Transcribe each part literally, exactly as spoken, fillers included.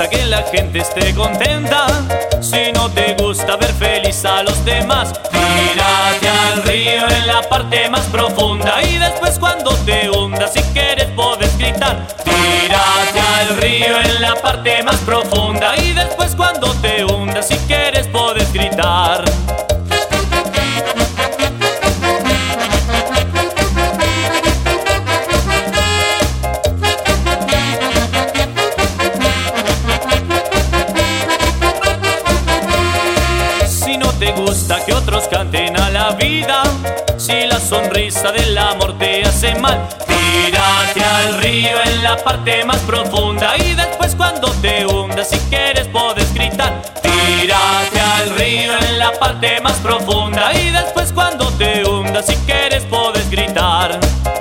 que la gente esté contenta. Si no te gusta ver feliz a los demás, tírate al río en la parte más profunda. Y después cuando te hundas, si quieres puedes gritar. Tírate al río en la parte más profunda. Y después cuando te hundas, si quieres puedes gritar. Si no te gusta que otros canten a la vida, si la sonrisa del amor te hace mal, tírate al río en la parte más profunda. Y después cuando te hundas, si quieres puedes gritar. Tírate al río en la parte más profunda. Y después cuando te hundas, si quieres puedes gritar.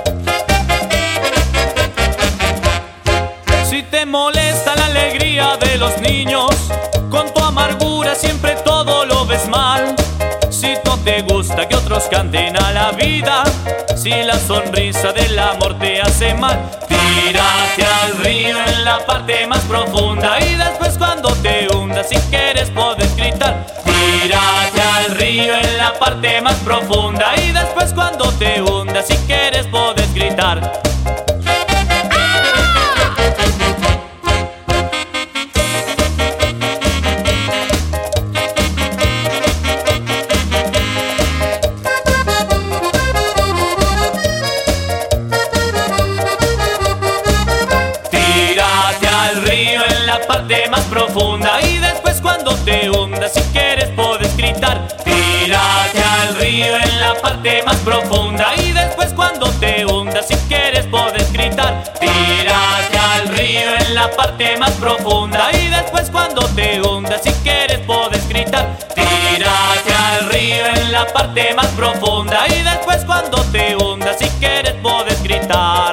Si te molesta la alegría de los niños, con tu amargura siempre todo lo ves mal. Si no te gusta que otros canten a la vida, si la sonrisa del amor te hace mal, tírate al río en la parte más profunda. Y después cuando te hundas, si quieres puedes gritar. Tírate al río en la parte más profunda. Y después cuando te hundas, si quieres puedes gritar. La parte más profunda. Y después cuando te hundas, si quieres puedes gritar. Tírate al río en la parte más profunda. Y después cuando te hundas, si quieres puedes gritar. Tírate al río en la parte más profunda. Y después cuando te hundas, si quieres puedes gritar. Tírate al río en la parte más profunda. Y después cuando te hundas, si quieres puedes gritar.